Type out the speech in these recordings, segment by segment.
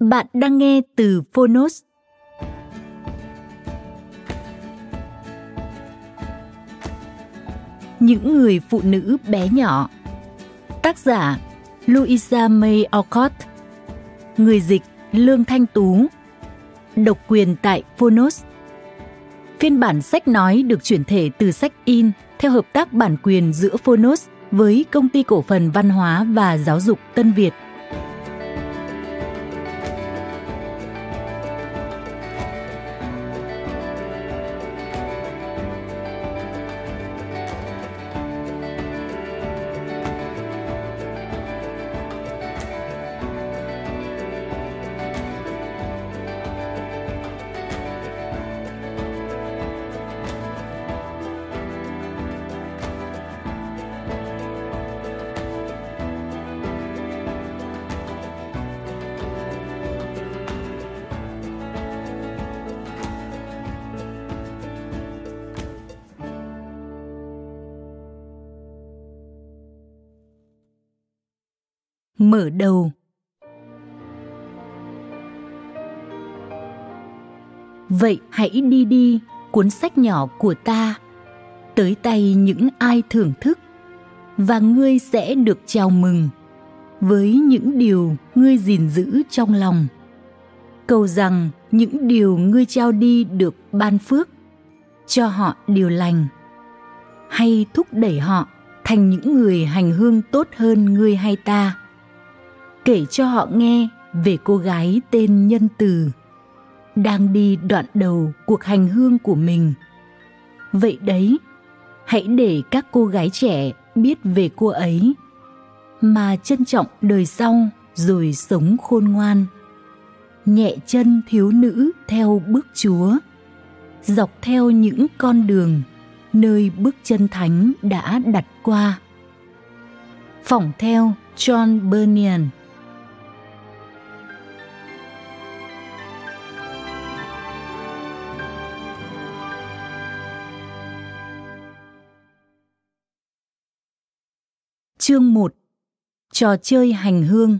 Bạn đang nghe từ Phonos. Những người phụ nữ bé nhỏ. Tác giả Louisa May Alcott. Người dịch Lương Thanh Tú. Độc quyền tại Phonos. Phiên bản sách nói được chuyển thể từ sách in theo hợp tác bản quyền giữa Phonos với Công ty Cổ phần Văn hóa và Giáo dục Tân Việt. Mở đầu. Vậy hãy đi cuốn sách nhỏ của ta, tới tay những ai thưởng thức, và ngươi sẽ được chào mừng với những điều ngươi gìn giữ trong lòng. Cầu rằng những điều ngươi trao đi được ban phước, cho họ điều lành, hay thúc đẩy họ thành những người hành hương tốt hơn ngươi hay ta. Kể cho họ nghe về cô gái tên Nhân Từ, đang đi đoạn đầu cuộc hành hương của mình. Vậy đấy, hãy để các cô gái trẻ biết về cô ấy, mà trân trọng đời sau rồi sống khôn ngoan. Nhẹ chân thiếu nữ theo bước Chúa, dọc theo những con đường nơi bước chân thánh đã đặt qua. Phỏng theo John Bunyan. Chương 1. Trò chơi hành hương.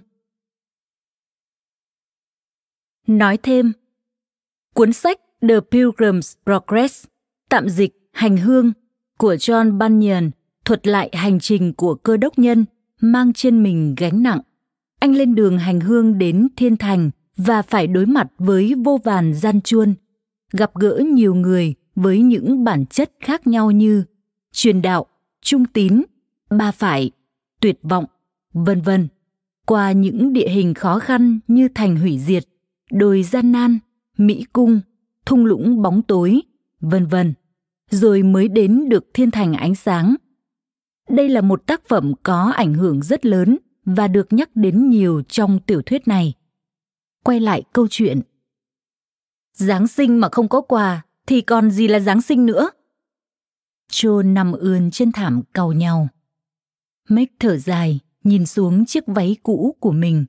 Nói thêm, cuốn sách The Pilgrim's Progress, tạm dịch Hành hương, của John Bunyan thuật lại hành trình của cơ đốc nhân mang trên mình gánh nặng. Anh lên đường hành hương đến thiên thành và phải đối mặt với vô vàn gian truân, gặp gỡ nhiều người với những bản chất khác nhau như truyền đạo, trung tín, ba phải, tuyệt vọng, vân vân, qua những địa hình khó khăn như thành hủy diệt, đồi gian nan, Mỹ cung, thung lũng bóng tối, vân vân, rồi mới đến được thiên thành ánh sáng. Đây là một tác phẩm có ảnh hưởng rất lớn và được nhắc đến nhiều trong tiểu thuyết này. Quay lại câu chuyện. Giáng sinh mà không có quà thì còn gì là Giáng sinh nữa? John nằm ườn trên thảm càu nhàu. Meg thở dài, nhìn xuống chiếc váy cũ của mình.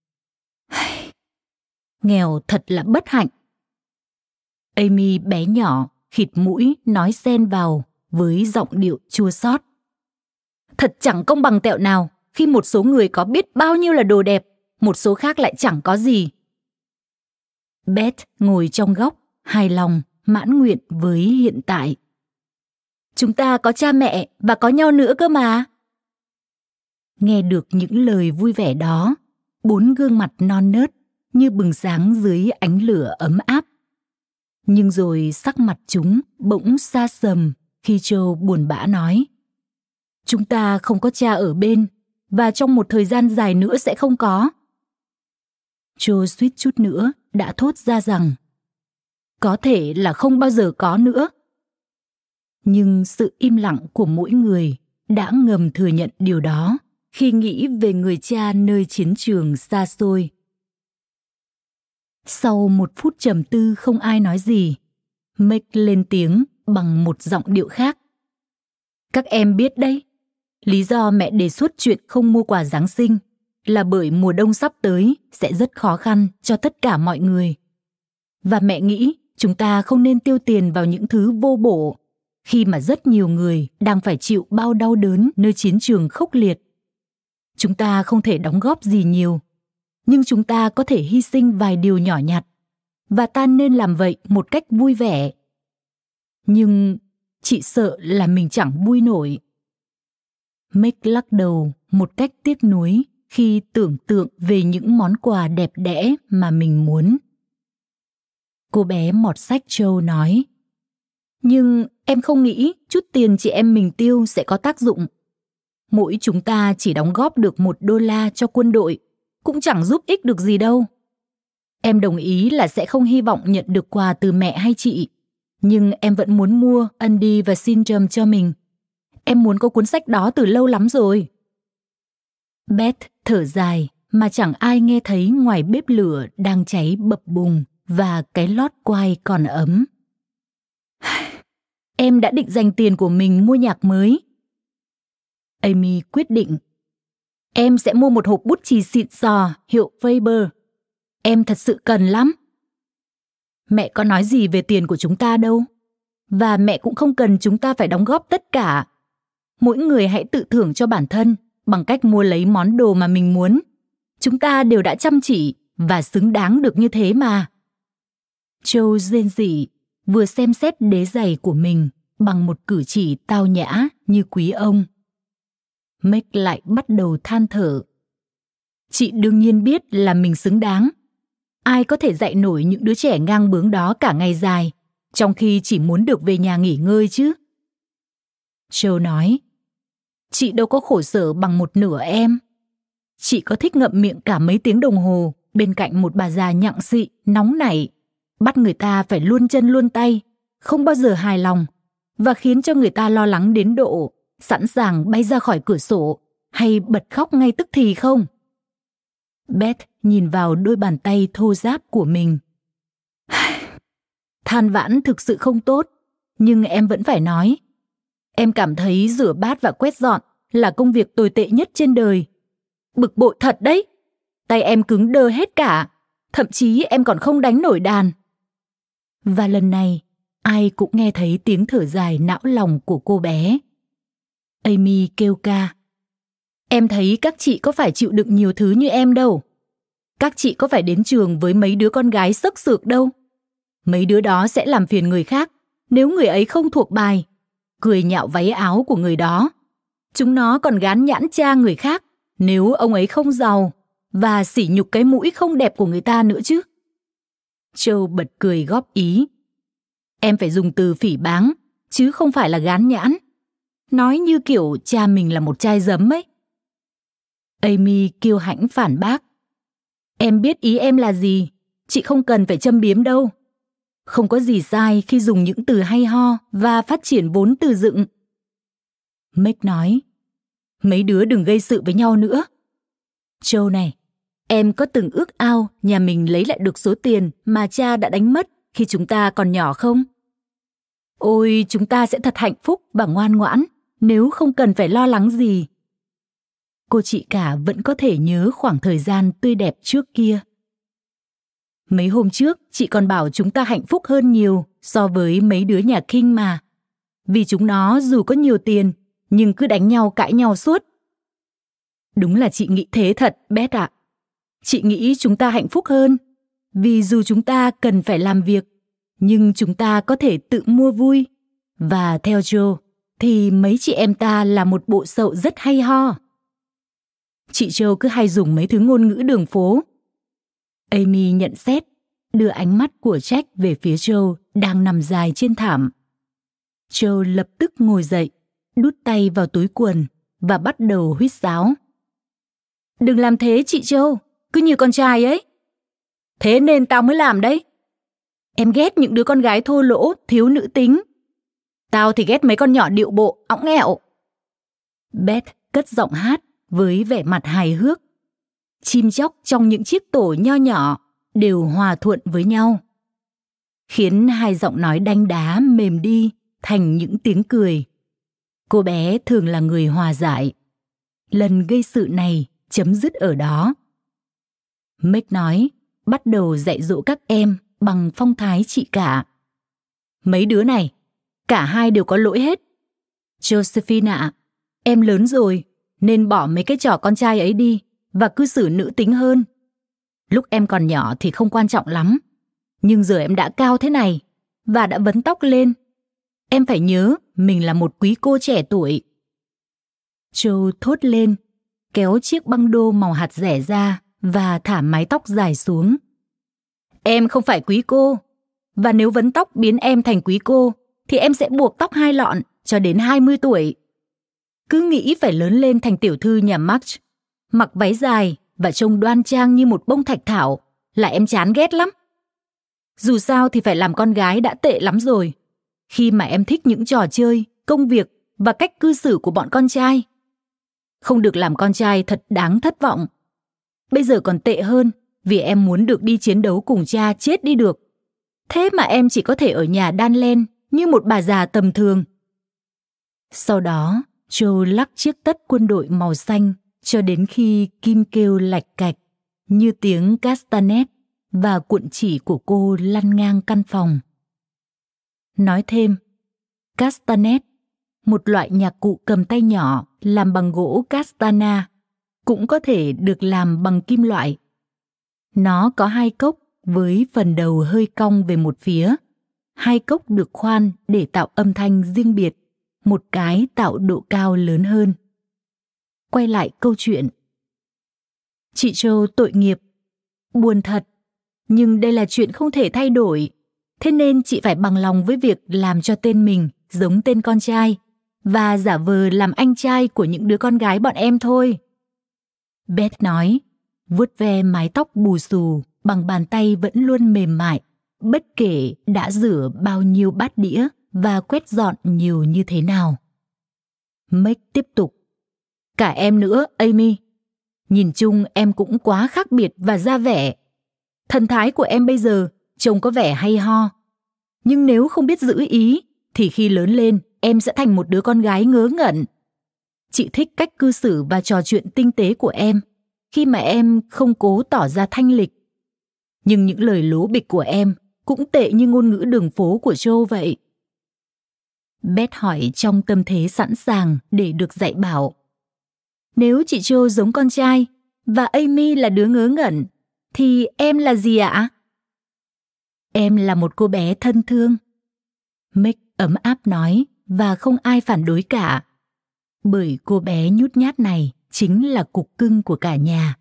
Nghèo thật là bất hạnh. Amy bé nhỏ, khịt mũi nói xen vào với giọng điệu chua xót. Thật chẳng công bằng tẹo nào khi một số người có biết bao nhiêu là đồ đẹp, một số khác lại chẳng có gì. Beth ngồi trong góc, hài lòng, mãn nguyện với hiện tại. Chúng ta có cha mẹ và có nhau nữa cơ mà. Nghe được những lời vui vẻ đó, 4 gương mặt non nớt như bừng sáng dưới ánh lửa ấm áp. Nhưng rồi sắc mặt chúng bỗng xa sầm khi Joe buồn bã nói. Chúng ta không có cha ở bên, và trong một thời gian dài nữa sẽ không có. Joe suýt chút nữa đã thốt ra rằng có thể là không bao giờ có nữa. Nhưng sự im lặng của mỗi người đã ngầm thừa nhận điều đó khi nghĩ về người cha nơi chiến trường xa xôi. Sau 1 phút trầm tư không ai nói gì, Meg lên tiếng bằng một giọng điệu khác. Các em biết đấy, lý do mẹ đề xuất chuyện không mua quà Giáng sinh là bởi mùa đông sắp tới sẽ rất khó khăn cho tất cả mọi người. Và mẹ nghĩ chúng ta không nên tiêu tiền vào những thứ vô bổ khi mà rất nhiều người đang phải chịu bao đau đớn nơi chiến trường khốc liệt. Chúng ta không thể đóng góp gì nhiều, nhưng chúng ta có thể hy sinh vài điều nhỏ nhặt, và ta nên làm vậy một cách vui vẻ. Nhưng chị sợ là mình chẳng vui nổi. Mick lắc đầu một cách tiếc nuối khi tưởng tượng về những món quà đẹp đẽ mà mình muốn. Cô bé mọt sách Joe nói, nhưng em không nghĩ chút tiền chị em mình tiêu sẽ có tác dụng. Mỗi chúng ta chỉ đóng góp được $1 cho quân đội, cũng chẳng giúp ích được gì đâu. Em đồng ý là sẽ không hy vọng nhận được quà từ mẹ hay chị, nhưng em vẫn muốn mua Andy và Syndrome cho mình. Em muốn có cuốn sách đó từ lâu lắm rồi. Beth thở dài mà chẳng ai nghe thấy ngoài bếp lửa đang cháy bập bùng và cái lót quai còn ấm. Em đã định dành tiền của mình mua nhạc mới. Amy quyết định. Em sẽ mua một hộp bút chì xịn sò hiệu Faber. Em thật sự cần lắm. Mẹ có nói gì về tiền của chúng ta đâu. Và mẹ cũng không cần chúng ta phải đóng góp tất cả. Mỗi người hãy tự thưởng cho bản thân bằng cách mua lấy món đồ mà mình muốn. Chúng ta đều đã chăm chỉ và xứng đáng được như thế mà. Joe rên rỉ, vừa xem xét đế giày của mình bằng một cử chỉ tao nhã như quý ông. Mick lại bắt đầu than thở. Chị đương nhiên biết là mình xứng đáng. Ai có thể dạy nổi những đứa trẻ ngang bướng đó cả ngày dài, trong khi chỉ muốn được về nhà nghỉ ngơi chứ? Joe nói, chị đâu có khổ sở bằng một nửa em. Chị có thích ngậm miệng cả mấy tiếng đồng hồ bên cạnh một bà già nhặng xị, nóng nảy, bắt người ta phải luôn chân luôn tay, không bao giờ hài lòng, và khiến cho người ta lo lắng đến độ sẵn sàng bay ra khỏi cửa sổ hay bật khóc ngay tức thì không? Beth nhìn vào đôi bàn tay thô ráp của mình. Than vãn thực sự không tốt, nhưng em vẫn phải nói. Em cảm thấy rửa bát và quét dọn là công việc tồi tệ nhất trên đời. Bực bội thật đấy. Tay em cứng đơ hết cả. Thậm chí em còn không đánh nổi đàn. Và lần này, ai cũng nghe thấy tiếng thở dài não lòng của cô bé. Amy kêu ca. Em thấy các chị có phải chịu đựng nhiều thứ như em đâu. Các chị có phải đến trường với mấy đứa con gái xức xược đâu. Mấy đứa đó sẽ làm phiền người khác nếu người ấy không thuộc bài, cười nhạo váy áo của người đó. Chúng nó còn gán nhãn cha người khác nếu ông ấy không giàu, và sỉ nhục cái mũi không đẹp của người ta nữa chứ. Joe bật cười góp ý. Em phải dùng từ phỉ báng, chứ không phải là gán nhãn. Nói như kiểu cha mình là một chai giấm ấy. Amy kiêu hãnh phản bác. Em biết ý em là gì, chị không cần phải châm biếm đâu. Không có gì sai khi dùng những từ hay ho và phát triển vốn từ dựng. Mick nói, mấy đứa đừng gây sự với nhau nữa. Joe này, em có từng ước ao nhà mình lấy lại được số tiền mà cha đã đánh mất khi chúng ta còn nhỏ không? Ôi, chúng ta sẽ thật hạnh phúc và ngoan ngoãn nếu không cần phải lo lắng gì. Cô chị cả vẫn có thể nhớ khoảng thời gian tươi đẹp trước kia. Mấy hôm trước, chị còn bảo chúng ta hạnh phúc hơn nhiều so với mấy đứa nhà King mà. Vì chúng nó dù có nhiều tiền, nhưng cứ đánh nhau cãi nhau suốt. Đúng là chị nghĩ thế thật, Beth ạ. Chị nghĩ chúng ta hạnh phúc hơn, vì dù chúng ta cần phải làm việc, nhưng chúng ta có thể tự mua vui. Và theo Joe, thì mấy chị em ta là một bộ sậu rất hay ho. Chị Joe cứ hay dùng mấy thứ ngôn ngữ đường phố. Amy nhận xét, đưa ánh mắt của Jack về phía Joe đang nằm dài trên thảm. Joe lập tức ngồi dậy, đút tay vào túi quần và bắt đầu huýt sáo. Đừng làm thế chị Joe, cứ như con trai ấy. Thế nên tao mới làm đấy. Em ghét những đứa con gái thô lỗ, thiếu nữ tính. Tao thì ghét mấy con nhỏ điệu bộ, õng ẹo. Beth cất giọng hát với vẻ mặt hài hước. Chim chóc trong những chiếc tổ nho nhỏ đều hòa thuận với nhau, khiến hai giọng nói đanh đá mềm đi thành những tiếng cười. Cô bé thường là người hòa giải. Lần gây sự này chấm dứt ở đó. Mick nói, bắt đầu dạy dỗ các em bằng phong thái chị cả. Mấy đứa này, cả hai đều có lỗi hết. Josephine ạ, em lớn rồi, nên bỏ mấy cái trò con trai ấy đi và cư xử nữ tính hơn. Lúc em còn nhỏ thì không quan trọng lắm, nhưng giờ em đã cao thế này và đã vấn tóc lên. Em phải nhớ mình là một quý cô trẻ tuổi. Joe thốt lên, kéo chiếc băng đô màu hạt dẻ ra và thả mái tóc dài xuống. Em không phải quý cô, và nếu vấn tóc biến em thành quý cô, thì em sẽ buộc tóc 2 lọn cho đến 20 tuổi. Cứ nghĩ phải lớn lên thành tiểu thư nhà March, mặc váy dài và trông đoan trang như một bông thạch thảo là em chán ghét lắm. Dù sao thì phải làm con gái đã tệ lắm rồi, khi mà em thích những trò chơi, công việc và cách cư xử của bọn con trai. Không được làm con trai thật đáng thất vọng. Bây giờ còn tệ hơn, vì em muốn được đi chiến đấu cùng cha chết đi được. Thế mà em chỉ có thể ở nhà đan len như một bà già tầm thường. Sau đó, Joe lắc chiếc tất quân đội màu xanh cho đến khi kim kêu lạch cạch như tiếng castanet và cuộn chỉ của cô lăn ngang căn phòng. Nói thêm, castanet, một loại nhạc cụ cầm tay nhỏ làm bằng gỗ castana, cũng có thể được làm bằng kim loại. Nó có 2 cốc với phần đầu hơi cong về một phía. 2 cốc được khoan để tạo âm thanh riêng biệt, một cái tạo độ cao lớn hơn. Quay lại câu chuyện. Chị Joe tội nghiệp, buồn thật, nhưng đây là chuyện không thể thay đổi. Thế nên chị phải bằng lòng với việc làm cho tên mình giống tên con trai và giả vờ làm anh trai của những đứa con gái bọn em thôi. Beth nói, vuốt ve mái tóc bù xù bằng bàn tay vẫn luôn mềm mại, bất kể đã rửa bao nhiêu bát đĩa và quét dọn nhiều như thế nào. Meg tiếp tục. Cả em nữa, Amy. Nhìn chung em cũng quá khác biệt và ra vẻ. Thần thái của em bây giờ trông có vẻ hay ho. Nhưng nếu không biết giữ ý, thì khi lớn lên em sẽ thành một đứa con gái ngớ ngẩn. Chị thích cách cư xử và trò chuyện tinh tế của em, khi mà em không cố tỏ ra thanh lịch. Nhưng những lời lố bịch của em cũng tệ như ngôn ngữ đường phố của Joe vậy. Beth hỏi trong tâm thế sẵn sàng để được dạy bảo. Nếu chị Joe giống con trai và Amy là đứa ngớ ngẩn, thì em là gì ạ? Em là một cô bé thân thương. Meg ấm áp nói và không ai phản đối cả. Bởi cô bé nhút nhát này chính là cục cưng của cả nhà.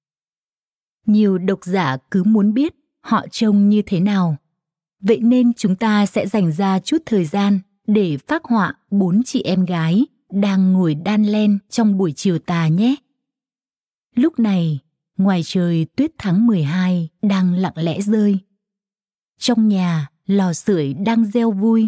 Nhiều độc giả cứ muốn biết họ trông như thế nào. Vậy nên chúng ta sẽ dành ra chút thời gian để phác họa 4 chị em gái đang ngồi đan len trong buổi chiều tà nhé. Lúc này, ngoài trời tuyết tháng 12 đang lặng lẽ rơi. Trong nhà, lò sưởi đang reo vui.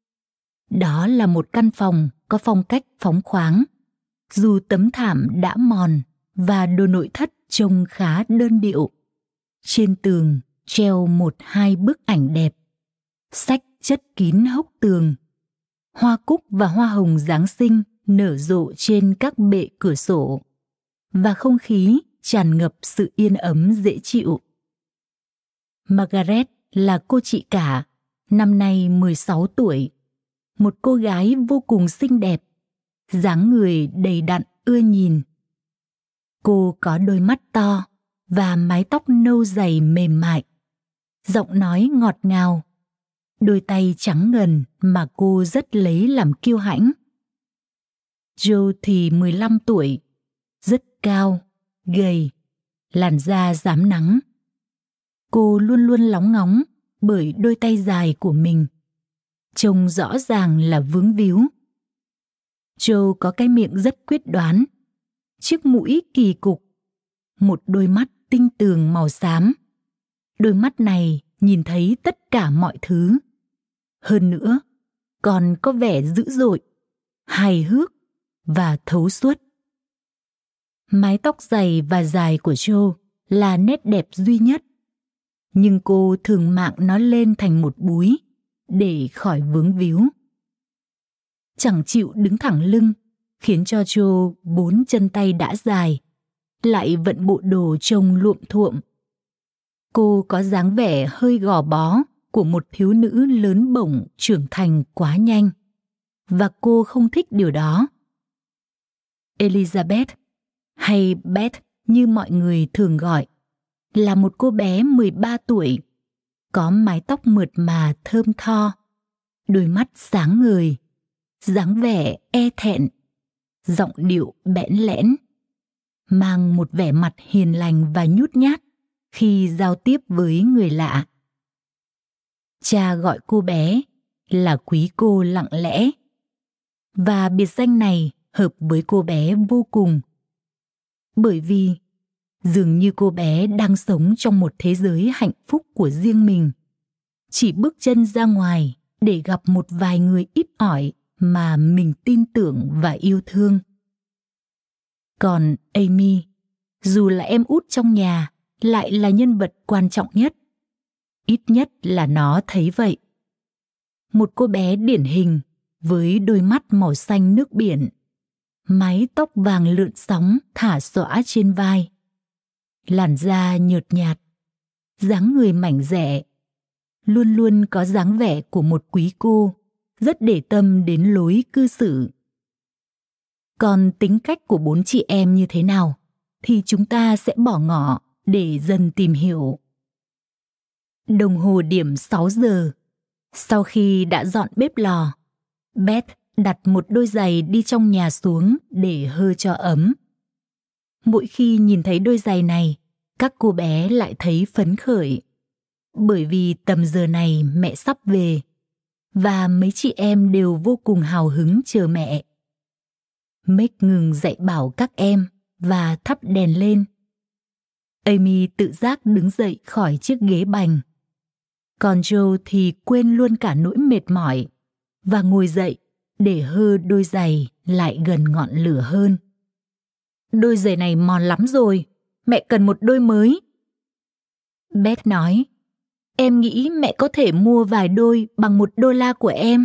Đó là một căn phòng có phong cách phóng khoáng, dù tấm thảm đã mòn và đồ nội thất trông khá đơn điệu. Trên tường treo 1-2 bức ảnh đẹp. Sách chất kín hốc tường. Hoa cúc và hoa hồng Giáng sinh nở rộ trên các bệ cửa sổ. Và không khí tràn ngập sự yên ấm dễ chịu. Margaret là cô chị cả, năm nay 16 tuổi. Một cô gái vô cùng xinh đẹp, dáng người đầy đặn ưa nhìn. Cô có đôi mắt to và mái tóc nâu dày mềm mại, giọng nói ngọt ngào, đôi tay trắng ngần mà cô rất lấy làm kiêu hãnh. Joe thì 15 tuổi, rất cao, gầy, làn da rám nắng. Cô luôn luôn lóng ngóng bởi đôi tay dài của mình, trông rõ ràng là vướng víu. Joe có cái miệng rất quyết đoán, chiếc mũi kỳ cục, một đôi mắt tinh tường màu xám. Đôi mắt này nhìn thấy tất cả mọi thứ. Hơn nữa, còn có vẻ dữ dội, hài hước và thấu suốt. Mái tóc dày và dài của Joe là nét đẹp duy nhất, nhưng cô thường mạng nó lên thành một búi để khỏi vướng víu. Chẳng chịu đứng thẳng lưng, khiến cho Joe 4 chân tay đã dài, lại vận bộ đồ trông luộm thuộm. Cô có dáng vẻ hơi gò bó của một thiếu nữ lớn bổng trưởng thành quá nhanh, và cô không thích điều đó. Elizabeth, hay Beth như mọi người thường gọi, là một cô bé 13 tuổi, có mái tóc mượt mà thơm tho, đôi mắt sáng ngời, dáng vẻ e thẹn, giọng điệu bẽn lẽn, mang một vẻ mặt hiền lành và nhút nhát khi giao tiếp với người lạ. Cha gọi cô bé là quý cô lặng lẽ, và biệt danh này hợp với cô bé vô cùng. Bởi vì dường như cô bé đang sống trong một thế giới hạnh phúc của riêng mình, chỉ bước chân ra ngoài để gặp một vài người ít ỏi mà mình tin tưởng và yêu thương. Còn Amy, dù là em út trong nhà, lại là nhân vật quan trọng nhất. Ít nhất là nó thấy vậy. Một cô bé điển hình với đôi mắt màu xanh nước biển, mái tóc vàng lượn sóng thả xõa trên vai, làn da nhợt nhạt, dáng người mảnh dẻ, luôn luôn có dáng vẻ của một quý cô, rất để tâm đến lối cư xử. Còn tính cách của 4 chị em như thế nào thì chúng ta sẽ bỏ ngỏ để dần tìm hiểu. Đồng hồ điểm 6 giờ. Sau khi đã dọn bếp lò, Beth đặt một đôi giày đi trong nhà xuống để hơ cho ấm. Mỗi khi nhìn thấy đôi giày này, các cô bé lại thấy phấn khởi. Bởi vì tầm giờ này mẹ sắp về, và mấy chị em đều vô cùng hào hứng chờ mẹ. Meg ngừng dạy bảo các em và thắp đèn lên. Amy tự giác đứng dậy khỏi chiếc ghế bành. Còn Joe thì quên luôn cả nỗi mệt mỏi và ngồi dậy để hơ đôi giày lại gần ngọn lửa hơn. Đôi giày này mòn lắm rồi, mẹ cần một đôi mới. Beth nói, em nghĩ mẹ có thể mua vài đôi bằng $1 của em.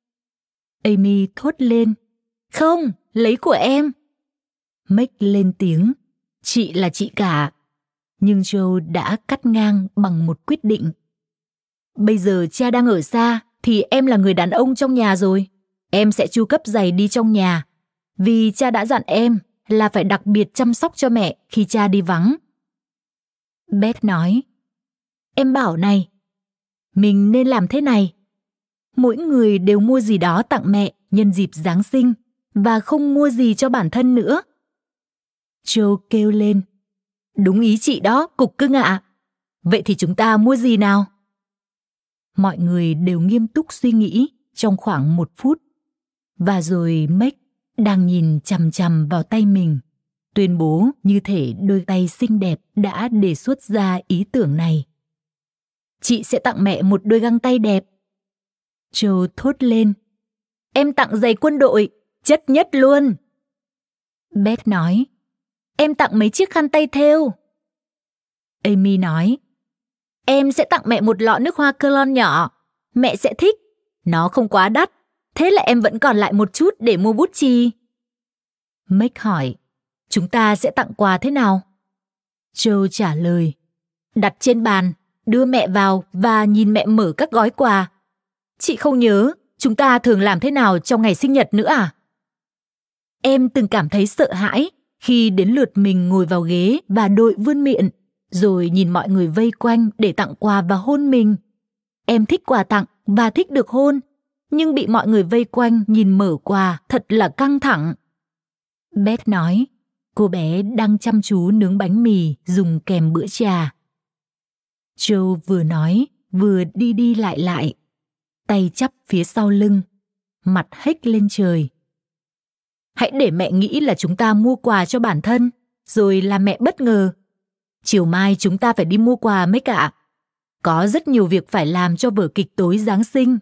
Amy thốt lên, không, lấy của em. Meg lên tiếng, chị là chị cả. Nhưng Joe đã cắt ngang bằng một quyết định. Bây giờ cha đang ở xa thì em là người đàn ông trong nhà rồi. Em sẽ chu cấp giày đi trong nhà, vì cha đã dặn em là phải đặc biệt chăm sóc cho mẹ khi cha đi vắng. Beth nói, em bảo này, mình nên làm thế này. Mỗi người đều mua gì đó tặng mẹ nhân dịp Giáng sinh và không mua gì cho bản thân nữa. Joe kêu lên, đúng ý chị đó, cục cưng ạ. Vậy thì chúng ta mua gì nào? Mọi người đều nghiêm túc suy nghĩ trong khoảng 1 phút. Và rồi Meg đang nhìn chằm chằm vào tay mình, tuyên bố như thể đôi tay xinh đẹp đã đề xuất ra ý tưởng này. Chị sẽ tặng mẹ một đôi găng tay đẹp. Joe thốt lên, em tặng giày quân đội, chất nhất luôn. Beth nói, em tặng mấy chiếc khăn tay thêu. Amy nói, em sẽ tặng mẹ một lọ nước hoa cologne nhỏ, mẹ sẽ thích, nó không quá đắt, thế là em vẫn còn lại một chút để mua bút chì. Meg hỏi, chúng ta sẽ tặng quà thế nào? Joe trả lời, đặt trên bàn, đưa mẹ vào và nhìn mẹ mở các gói quà. Chị không nhớ chúng ta thường làm thế nào trong ngày sinh nhật nữa à? Em từng cảm thấy sợ hãi khi đến lượt mình ngồi vào ghế và đội vươn miệng, rồi nhìn mọi người vây quanh để tặng quà và hôn mình. Em thích quà tặng và thích được hôn, nhưng bị mọi người vây quanh nhìn mở quà thật là căng thẳng. Beth nói, cô bé đang chăm chú nướng bánh mì dùng kèm bữa trà. Joe vừa nói vừa đi đi lại, tay chắp phía sau lưng, mặt hếch lên trời. Hãy để mẹ nghĩ là chúng ta mua quà cho bản thân, rồi làm mẹ bất ngờ. Chiều mai chúng ta phải đi mua quà mấy cả. Có rất nhiều việc phải làm cho vở kịch tối Giáng sinh.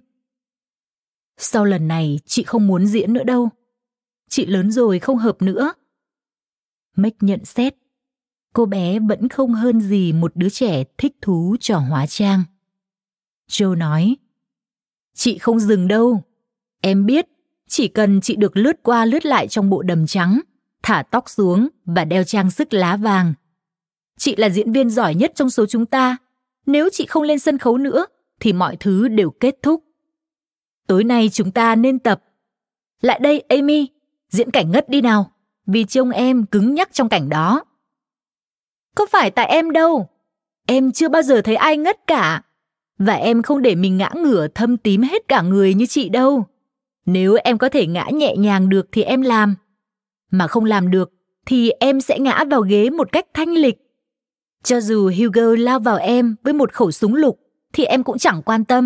Sau lần này chị không muốn diễn nữa đâu. Chị lớn rồi không hợp nữa. Meg nhận xét. Cô bé vẫn không hơn gì một đứa trẻ thích thú trò hóa trang. Joe nói, chị không dừng đâu. Em biết, chỉ cần chị được lướt qua lướt lại trong bộ đầm trắng, thả tóc xuống và đeo trang sức lá vàng. Chị là diễn viên giỏi nhất trong số chúng ta. Nếu chị không lên sân khấu nữa, thì mọi thứ đều kết thúc. Tối nay chúng ta nên tập. Lại đây, Amy, diễn cảnh ngất đi nào, vì trông em cứng nhắc trong cảnh đó. Có phải tại em đâu. Em chưa bao giờ thấy ai ngất cả. Và em không để mình ngã ngửa thâm tím hết cả người như chị đâu. Nếu em có thể ngã nhẹ nhàng được thì em làm. Mà không làm được thì em sẽ ngã vào ghế một cách thanh lịch. Cho dù Hugo lao vào em với một khẩu súng lục thì em cũng chẳng quan tâm.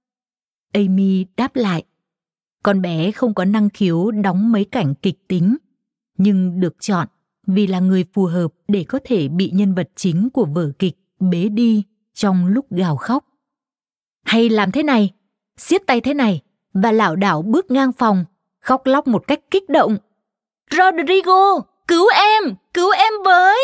Amy đáp lại. Con bé không có năng khiếu đóng mấy cảnh kịch tính, nhưng được chọn vì là người phù hợp để có thể bị nhân vật chính của vở kịch bế đi trong lúc gào khóc. Hay làm thế này, siết tay thế này và lảo đảo bước ngang phòng, khóc lóc một cách kích động. Rodrigo, cứu em với!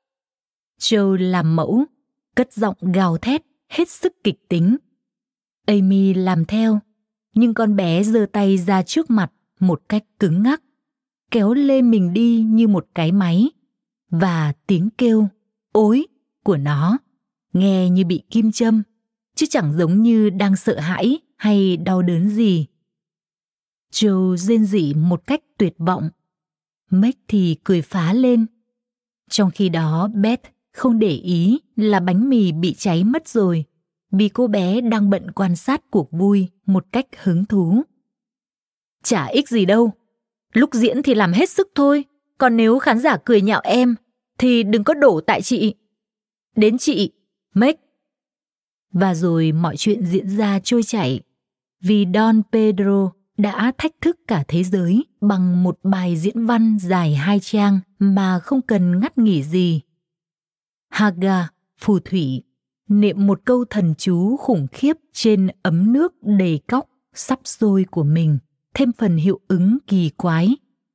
Joe làm mẫu, cất giọng gào thét hết sức kịch tính. Amy làm theo, nhưng con bé giơ tay ra trước mặt một cách cứng ngắc, kéo lê mình đi như một cái máy, và tiếng kêu ối của nó nghe như bị kim châm, chứ chẳng giống như đang sợ hãi hay đau đớn gì. Joe rên rỉ một cách tuyệt vọng. Meg thì cười phá lên. Trong khi đó Beth không để ý là bánh mì bị cháy mất rồi, vì cô bé đang bận quan sát cuộc vui một cách hứng thú. Chả ích gì đâu. Lúc diễn thì làm hết sức thôi, còn nếu khán giả cười nhạo em thì đừng có đổ tại chị. Đến chị, Meg. Và rồi mọi chuyện diễn ra trôi chảy, vì Don Pedro đã thách thức cả thế giới bằng một bài diễn văn dài 2 trang mà không cần ngắt nghỉ gì. Haga, phù thủy, niệm một câu thần chú khủng khiếp trên ấm nước đầy cóc sắp sôi của mình, thêm phần hiệu ứng kỳ quái.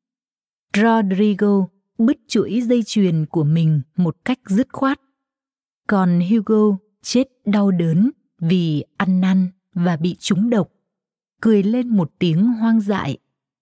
Rodrigo bứt chuỗi dây chuyền của mình một cách dứt khoát. Còn Hugo chết đau đớn vì ăn năn và bị trúng độc, cười lên một tiếng hoang dại.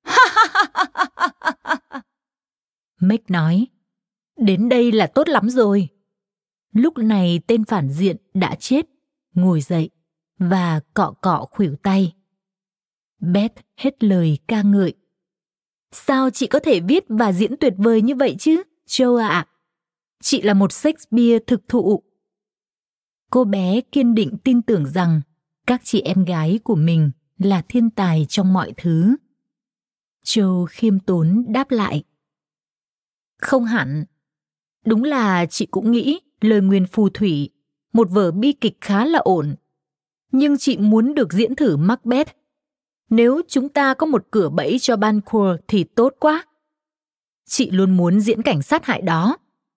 Meg nói, đến đây là tốt lắm rồi. Lúc này tên phản diện đã chết, ngồi dậy và cọ cọ khuỷu tay. Beth hết lời ca ngợi. Sao chị có thể viết và diễn tuyệt vời như vậy chứ, Joe ạ? Chị là một Shakespeare thực thụ. Cô bé kiên định tin tưởng rằng các chị em gái của mình là thiên tài trong mọi thứ. Joe khiêm tốn đáp lại. Không hẳn. Đúng là chị cũng nghĩ Lời nguyền phù thủy, một vở bi kịch khá là ổn. Nhưng chị muốn được diễn thử Macbeth. Nếu chúng ta có một cửa bẫy cho Banquo thì tốt quá. Chị luôn muốn diễn cảnh sát hại đó.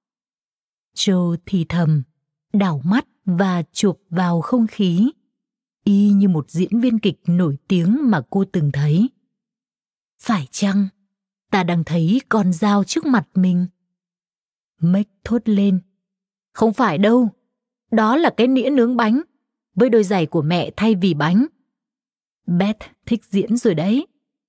Joe thì thầm, đảo mắt và chụp vào không khí, y như một diễn viên kịch nổi tiếng mà cô từng thấy. Phải chăng ta đang thấy con dao trước mặt mình? Meg thốt lên. Không phải đâu, đó là cái nĩa nướng bánh, với đôi giày của mẹ thay vì bánh. Beth thích diễn rồi đấy.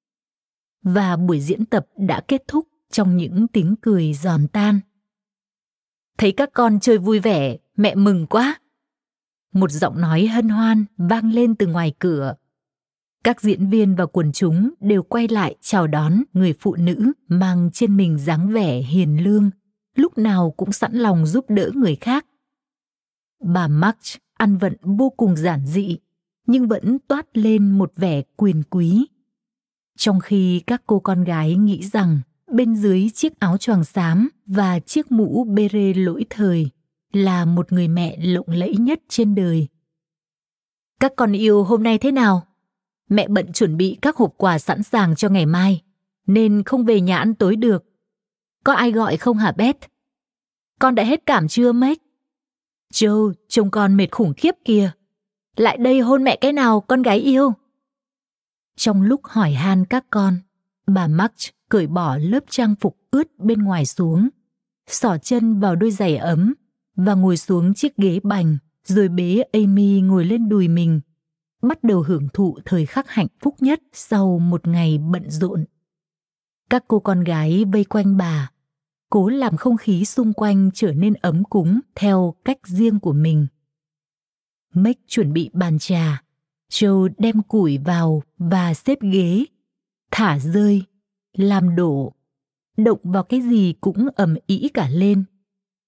Và buổi diễn tập đã kết thúc trong những tiếng cười giòn tan. Thấy các con chơi vui vẻ, mẹ mừng quá. Một giọng nói hân hoan vang lên từ ngoài cửa. Các diễn viên và quần chúng đều quay lại chào đón người phụ nữ mang trên mình dáng vẻ hiền lương, lúc nào cũng sẵn lòng giúp đỡ người khác. Bà March ăn vận vô cùng giản dị, nhưng vẫn toát lên một vẻ quyền quý. Trong khi các cô con gái nghĩ rằng bên dưới chiếc áo choàng xám và chiếc mũ bê-rê lỗi thời là một người mẹ lộng lẫy nhất trên đời. Các con yêu hôm nay thế nào? Mẹ bận chuẩn bị các hộp quà sẵn sàng cho ngày mai, nên không về nhà ăn tối được. Có ai gọi không hả Beth? Con đã hết cảm chưa Meg? Joe, trông con mệt khủng khiếp kìa. Lại đây hôn mẹ cái nào con gái yêu. Trong lúc hỏi han các con, bà March cởi bỏ lớp trang phục ướt bên ngoài xuống, xỏ chân vào đôi giày ấm và ngồi xuống chiếc ghế bành, rồi bế Amy ngồi lên đùi mình, bắt đầu hưởng thụ thời khắc hạnh phúc nhất sau một ngày bận rộn. Các cô con gái vây quanh bà, cố làm không khí xung quanh trở nên ấm cúng theo cách riêng của mình. Meg chuẩn bị bàn trà, Joe đem củi vào và xếp ghế, thả rơi, làm đổ, động vào cái gì cũng ầm ĩ cả lên.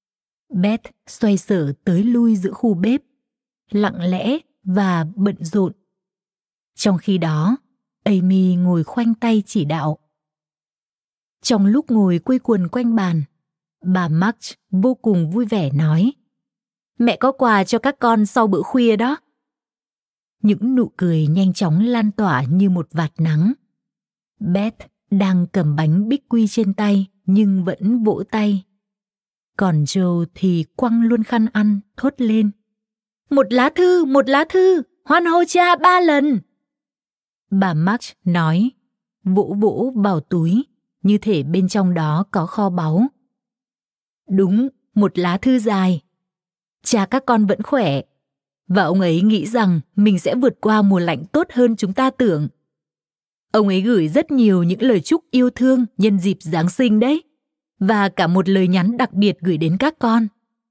Beth xoay sở tới lui giữa khu bếp, lặng lẽ và bận rộn. Trong khi đó, Amy ngồi khoanh tay chỉ đạo. Trong lúc ngồi quây quần quanh bàn, bà March vô cùng vui vẻ nói: "Mẹ có quà cho các con sau bữa khuya đó." Những nụ cười nhanh chóng lan tỏa như một vạt nắng. Beth đang cầm bánh bích quy trên tay nhưng vẫn vỗ tay. Còn Joe thì quăng luôn khăn ăn, thốt lên: một lá thư, hoan hô cha 3 lần." Bà March nói, vỗ vỗ vào túi, như thể bên trong đó có kho báu. "Đúng, một lá thư dài. Cha các con vẫn khỏe, và ông ấy nghĩ rằng mình sẽ vượt qua mùa lạnh tốt hơn chúng ta tưởng. Ông ấy gửi rất nhiều những lời chúc yêu thương nhân dịp Giáng sinh đấy, và cả một lời nhắn đặc biệt gửi đến các con."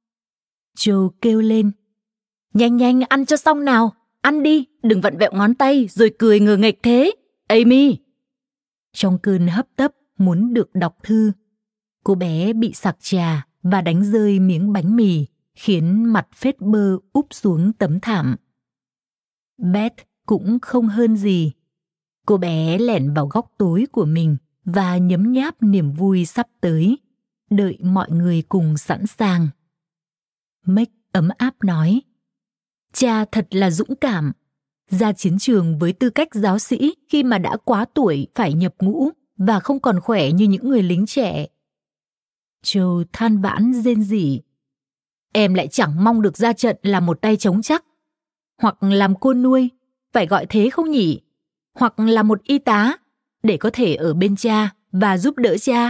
Joe kêu lên: Nhanh nhanh ăn cho xong nào, ăn đi, đừng vặn vẹo ngón tay rồi cười ngờ nghệch thế, Amy." Trong cơn hấp tấp muốn được đọc thư, cô bé bị sặc trà và đánh rơi miếng bánh mì, khiến mặt phết bơ úp xuống tấm thảm. Beth cũng không hơn gì. Cô bé lẻn vào góc tối của mình và nhấm nháp niềm vui sắp tới, đợi mọi người cùng sẵn sàng. Meg ấm áp nói: "Cha thật là dũng cảm, ra chiến trường với tư cách giáo sĩ khi mà đã quá tuổi phải nhập ngũ và không còn khỏe như những người lính trẻ." Joe than vãn rên rỉ: "Em lại chẳng mong được ra trận làm một tay trống chắc, hoặc làm cô nuôi, phải gọi thế không nhỉ? Hoặc là một y tá, để có thể ở bên cha và giúp đỡ cha."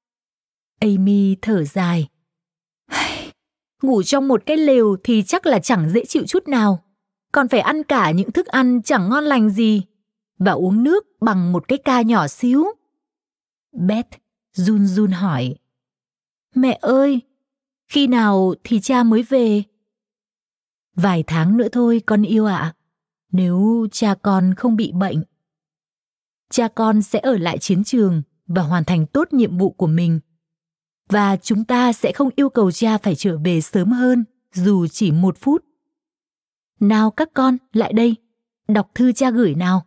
Amy thở dài: "Ngủ trong một cái lều thì chắc là chẳng dễ chịu chút nào, còn phải ăn cả những thức ăn chẳng ngon lành gì, và uống nước bằng một cái ca nhỏ xíu." Beth run run hỏi: "Mẹ ơi, khi nào thì cha mới về?" "Vài tháng nữa thôi con yêu ạ, nếu cha con không bị bệnh. Cha con sẽ ở lại chiến trường và hoàn thành tốt nhiệm vụ của mình. Và chúng ta sẽ không yêu cầu cha phải trở về sớm hơn, dù chỉ 1 phút. Nào các con, lại đây, đọc thư cha gửi nào."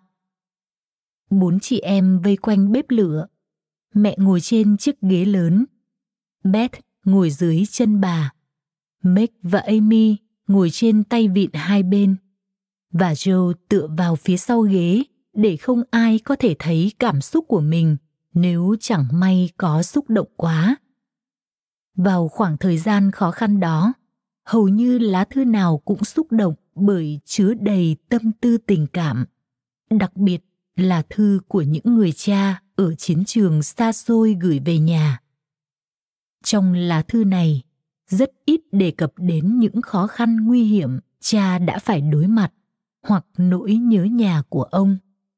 4 chị em vây quanh bếp lửa. Mẹ ngồi trên chiếc ghế lớn, Beth ngồi dưới chân bà, Meg và Amy ngồi trên tay vịn hai bên, và Joe tựa vào phía sau ghế để không ai có thể thấy cảm xúc của mình nếu chẳng may có xúc động quá. Vào khoảng thời gian khó khăn đó, hầu như lá thư nào cũng xúc động bởi chứa đầy tâm tư tình cảm, đặc biệt là thư của những người cha ở chiến trường xa xôi gửi về nhà. Trong lá thư này, rất ít đề cập đến những khó khăn nguy hiểm cha đã phải đối mặt hoặc nỗi nhớ nhà của ông.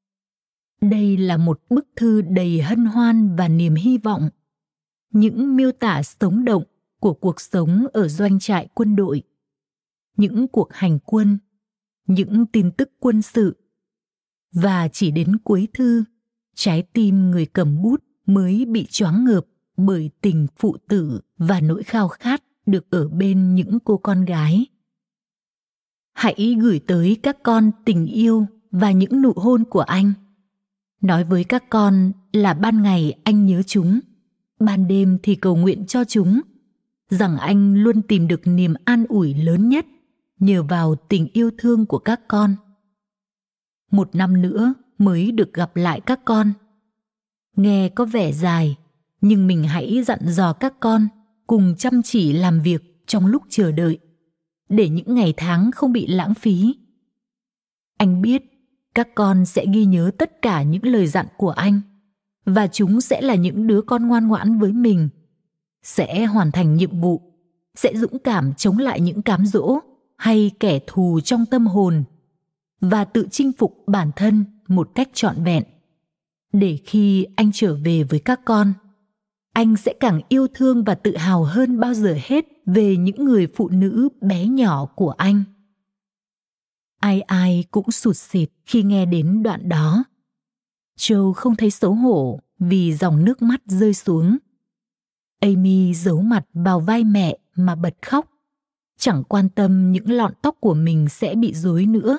Đây là một bức thư đầy hân hoan và niềm hy vọng, những miêu tả sống động của cuộc sống ở doanh trại quân đội, những cuộc hành quân, những tin tức quân sự. Và chỉ đến cuối thư, trái tim người cầm bút mới bị choáng ngợp bởi tình phụ tử và nỗi khao khát được ở bên những cô con gái. "Hãy gửi tới các con tình yêu và những nụ hôn của anh. Nói với các con là ban ngày anh nhớ chúng, ban đêm thì cầu nguyện cho chúng, rằng anh luôn tìm được niềm an ủi lớn nhất nhờ vào tình yêu thương của các con. 1 năm nữa mới được gặp lại các con. Nghe có vẻ dài, nhưng mình hãy dặn dò các con cùng chăm chỉ làm việc trong lúc chờ đợi, để những ngày tháng không bị lãng phí. Anh biết các con sẽ ghi nhớ tất cả những lời dặn của anh, và chúng sẽ là những đứa con ngoan ngoãn với mình, sẽ hoàn thành nhiệm vụ, sẽ dũng cảm chống lại những cám dỗ hay kẻ thù trong tâm hồn, và tự chinh phục bản thân một cách trọn vẹn, để khi anh trở về với các con, anh sẽ càng yêu thương và tự hào hơn bao giờ hết về những người phụ nữ bé nhỏ của anh." Ai ai cũng sụt sịt khi nghe đến đoạn đó. Joe không thấy xấu hổ vì dòng nước mắt rơi xuống. Amy giấu mặt vào vai mẹ mà bật khóc, chẳng quan tâm những lọn tóc của mình sẽ bị rối nữa.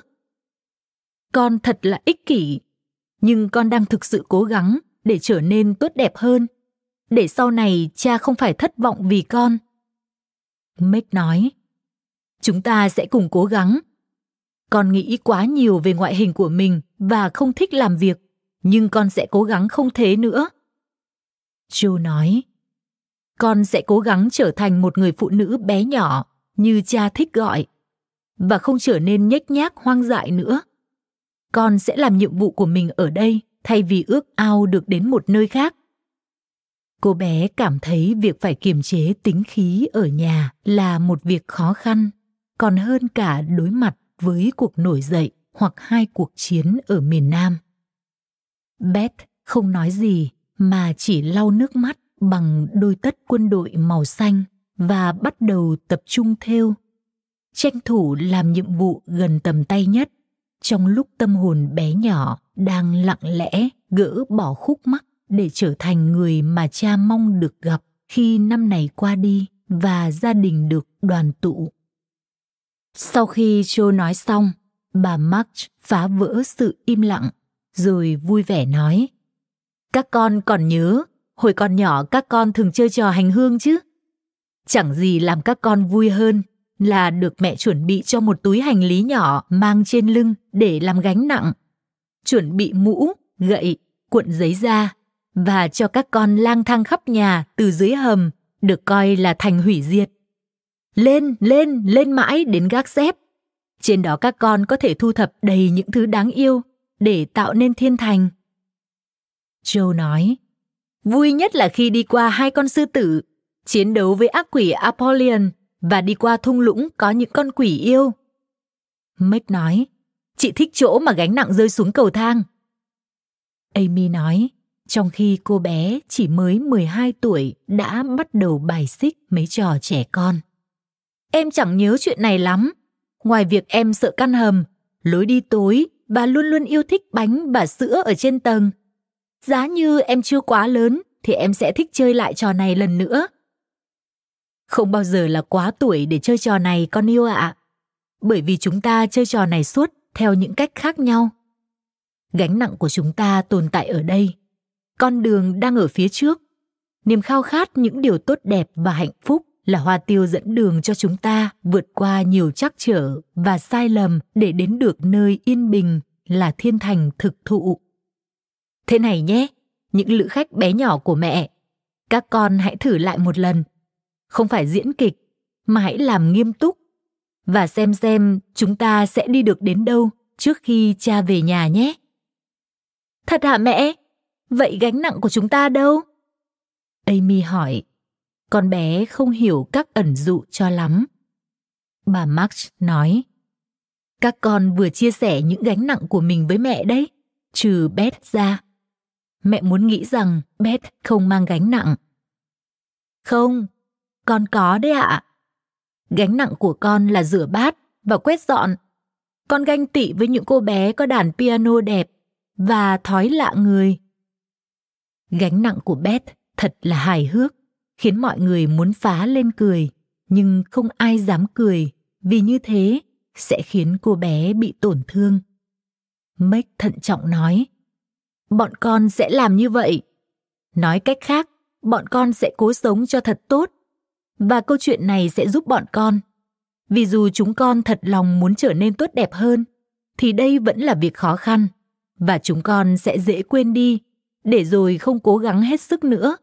Con thật là ích kỷ, nhưng con đang thực sự cố gắng để trở nên tốt đẹp hơn, để sau này cha không phải thất vọng vì con. Meg nói, chúng ta sẽ cùng cố gắng. Con nghĩ quá nhiều về ngoại hình của mình và không thích làm việc, nhưng con sẽ cố gắng không thế nữa. Joe nói, con sẽ cố gắng trở thành một người phụ nữ bé nhỏ như cha thích gọi, và không trở nên nhếch nhác hoang dại nữa. Con sẽ làm nhiệm vụ của mình ở đây thay vì ước ao được đến một nơi khác. Cô bé cảm thấy việc phải kiềm chế tính khí ở nhà là một việc khó khăn, còn hơn cả đối mặt với cuộc nổi dậy hoặc 2 cuộc chiến ở miền Nam. Beth không nói gì mà chỉ lau nước mắt bằng đôi tất quân đội màu xanh và bắt đầu tập trung thêu, tranh thủ làm nhiệm vụ gần tầm tay nhất trong lúc tâm hồn bé nhỏ đang lặng lẽ gỡ bỏ khúc mắc để trở thành người mà cha mong được gặp khi năm này qua đi và gia đình được đoàn tụ. Sau khi Joe nói xong, bà March phá vỡ sự im lặng, rồi vui vẻ nói, các con còn nhớ, hồi còn nhỏ các con thường chơi trò hành hương chứ? Chẳng gì làm các con vui hơn là được mẹ chuẩn bị cho một túi hành lý nhỏ mang trên lưng để làm gánh nặng, chuẩn bị mũ, gậy, cuộn giấy da, và cho các con lang thang khắp nhà từ dưới hầm, được coi là thành hủy diệt. Lên mãi đến gác xếp. Trên đó các con có thể thu thập đầy những thứ đáng yêu để tạo nên thiên thành. Joe nói, vui nhất là khi đi qua 2 con sư tử, chiến đấu với ác quỷ Apollyon và đi qua thung lũng có những con quỷ yêu. Meg nói, chị thích chỗ mà gánh nặng rơi xuống cầu thang. Amy nói, trong khi cô bé chỉ mới 12 tuổi đã bắt đầu bài xích mấy trò trẻ con. Em chẳng nhớ chuyện này lắm, ngoài việc em sợ căn hầm, lối đi tối và luôn luôn yêu thích bánh và sữa ở trên tầng. Giá như em chưa quá lớn thì em sẽ thích chơi lại trò này lần nữa. Không bao giờ là quá tuổi để chơi trò này con yêu ạ. Bởi vì chúng ta chơi trò này suốt theo những cách khác nhau. Gánh nặng của chúng ta tồn tại ở đây. Con đường đang ở phía trước. Niềm khao khát những điều tốt đẹp và hạnh phúc là hoa tiêu dẫn đường cho chúng ta vượt qua nhiều trắc trở và sai lầm để đến được nơi yên bình là thiên thành thực thụ. Thế này nhé, những lữ khách bé nhỏ của mẹ, các con hãy thử lại một lần. Không phải diễn kịch, mà hãy làm nghiêm túc và xem chúng ta sẽ đi được đến đâu trước khi cha về nhà nhé. Thật hả mẹ? Vậy gánh nặng của chúng ta đâu? Amy hỏi. Con bé không hiểu các ẩn dụ cho lắm. Bà March nói, các con vừa chia sẻ những gánh nặng của mình với mẹ đấy, trừ Beth ra. Mẹ muốn nghĩ rằng Beth không mang gánh nặng. Không, con có đấy ạ. Gánh nặng của con là rửa bát và quét dọn. Con ganh tị với những cô bé có đàn piano đẹp và thói lạ người. Gánh nặng của Beth thật là hài hước, khiến mọi người muốn phá lên cười, nhưng không ai dám cười vì như thế sẽ khiến cô bé bị tổn thương. Meg thận trọng nói, bọn con sẽ làm như vậy. Nói cách khác, bọn con sẽ cố sống cho thật tốt. Và câu chuyện này sẽ giúp bọn con. Vì dù chúng con thật lòng muốn trở nên tốt đẹp hơn, thì đây vẫn là việc khó khăn. Và chúng con sẽ dễ quên đi, để rồi không cố gắng hết sức nữa.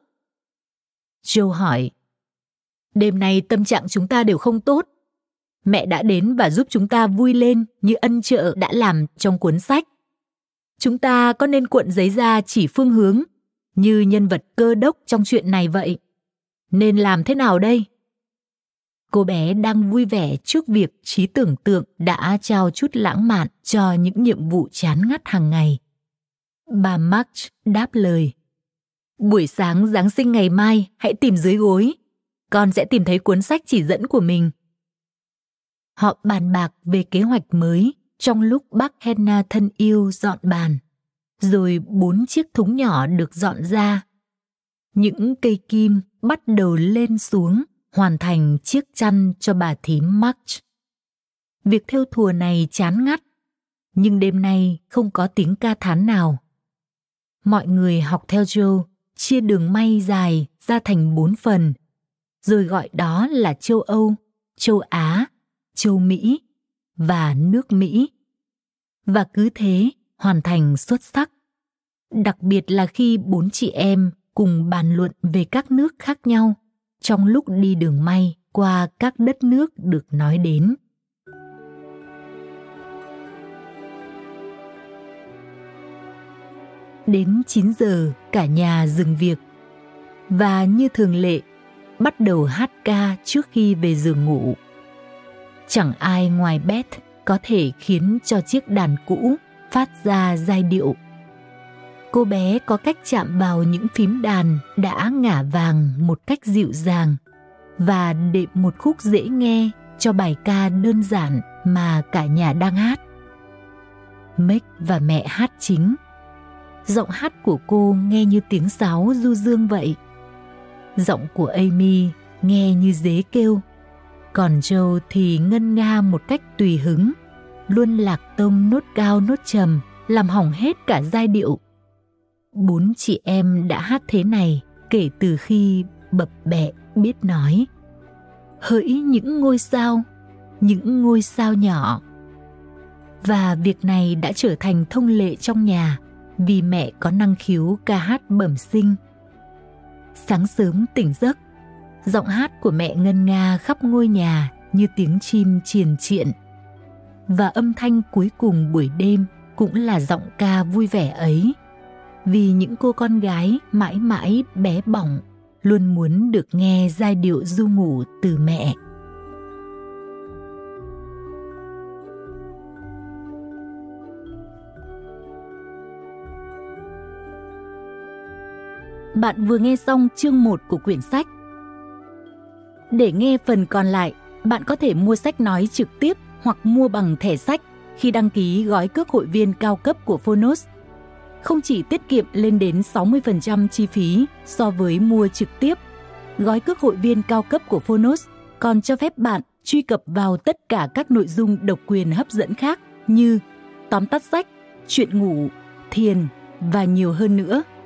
Joe hỏi, đêm nay tâm trạng chúng ta đều không tốt. Mẹ đã đến và giúp chúng ta vui lên như ân trợ đã làm trong cuốn sách. Chúng ta có nên cuộn giấy da chỉ phương hướng, như nhân vật Cơ Đốc trong chuyện này vậy? Nên làm thế nào đây? Cô bé đang vui vẻ trước việc trí tưởng tượng đã trao chút lãng mạn cho những nhiệm vụ chán ngắt hàng ngày. Bà March đáp lời, buổi sáng Giáng sinh ngày mai hãy tìm dưới gối. Con sẽ tìm thấy cuốn sách chỉ dẫn của mình. Họ bàn bạc về kế hoạch mới trong lúc bác Hannah thân yêu dọn bàn. Rồi 4 chiếc thúng nhỏ được dọn ra. Những cây kim bắt đầu lên xuống hoàn thành chiếc chăn cho bà thím March. Việc thêu thùa này chán ngắt, nhưng đêm nay không có tiếng ca thán nào. Mọi người học theo Joe, chia đường may dài ra thành 4 phần, rồi gọi đó là châu Âu, châu Á, châu Mỹ và nước Mỹ. Và cứ thế hoàn thành xuất sắc. Đặc biệt là khi 4 chị em cùng bàn luận về các nước khác nhau trong lúc đi đường may qua các đất nước được nói đến. Đến 9 giờ cả nhà dừng việc và như thường lệ bắt đầu hát ca trước khi về giường ngủ. Chẳng ai ngoài Beth có thể khiến cho chiếc đàn cũ phát ra giai điệu. Cô bé có cách chạm vào những phím đàn đã ngả vàng một cách dịu dàng và đệm một khúc dễ nghe cho bài ca đơn giản mà cả nhà đang hát. Meg và mẹ hát chính. Giọng hát của cô nghe như tiếng sáo du dương vậy. Giọng của Amy nghe như dế kêu, còn Joe thì ngân nga một cách tùy hứng, luôn lạc tông nốt cao nốt trầm, làm hỏng hết cả giai điệu. 4 chị em đã hát thế này kể từ khi bập bẹ biết nói. Hỡi những ngôi sao nhỏ. Và việc này đã trở thành thông lệ trong nhà vì mẹ có năng khiếu ca hát bẩm sinh. Sáng sớm tỉnh giấc, giọng hát của mẹ ngân nga khắp ngôi nhà như tiếng chim triền triện. Và âm thanh cuối cùng buổi đêm cũng là giọng ca vui vẻ ấy, vì những cô con gái mãi mãi bé bỏng luôn muốn được nghe giai điệu ru ngủ từ mẹ. Bạn vừa nghe xong chương 1 của quyển sách. Để nghe phần còn lại, bạn có thể mua sách nói trực tiếp hoặc mua bằng thẻ sách khi đăng ký gói cước hội viên cao cấp của Phonos. Không chỉ tiết kiệm lên đến 60% chi phí so với mua trực tiếp, gói cước hội viên cao cấp của Phonos còn cho phép bạn truy cập vào tất cả các nội dung độc quyền hấp dẫn khác như tóm tắt sách, chuyện ngủ, thiền và nhiều hơn nữa.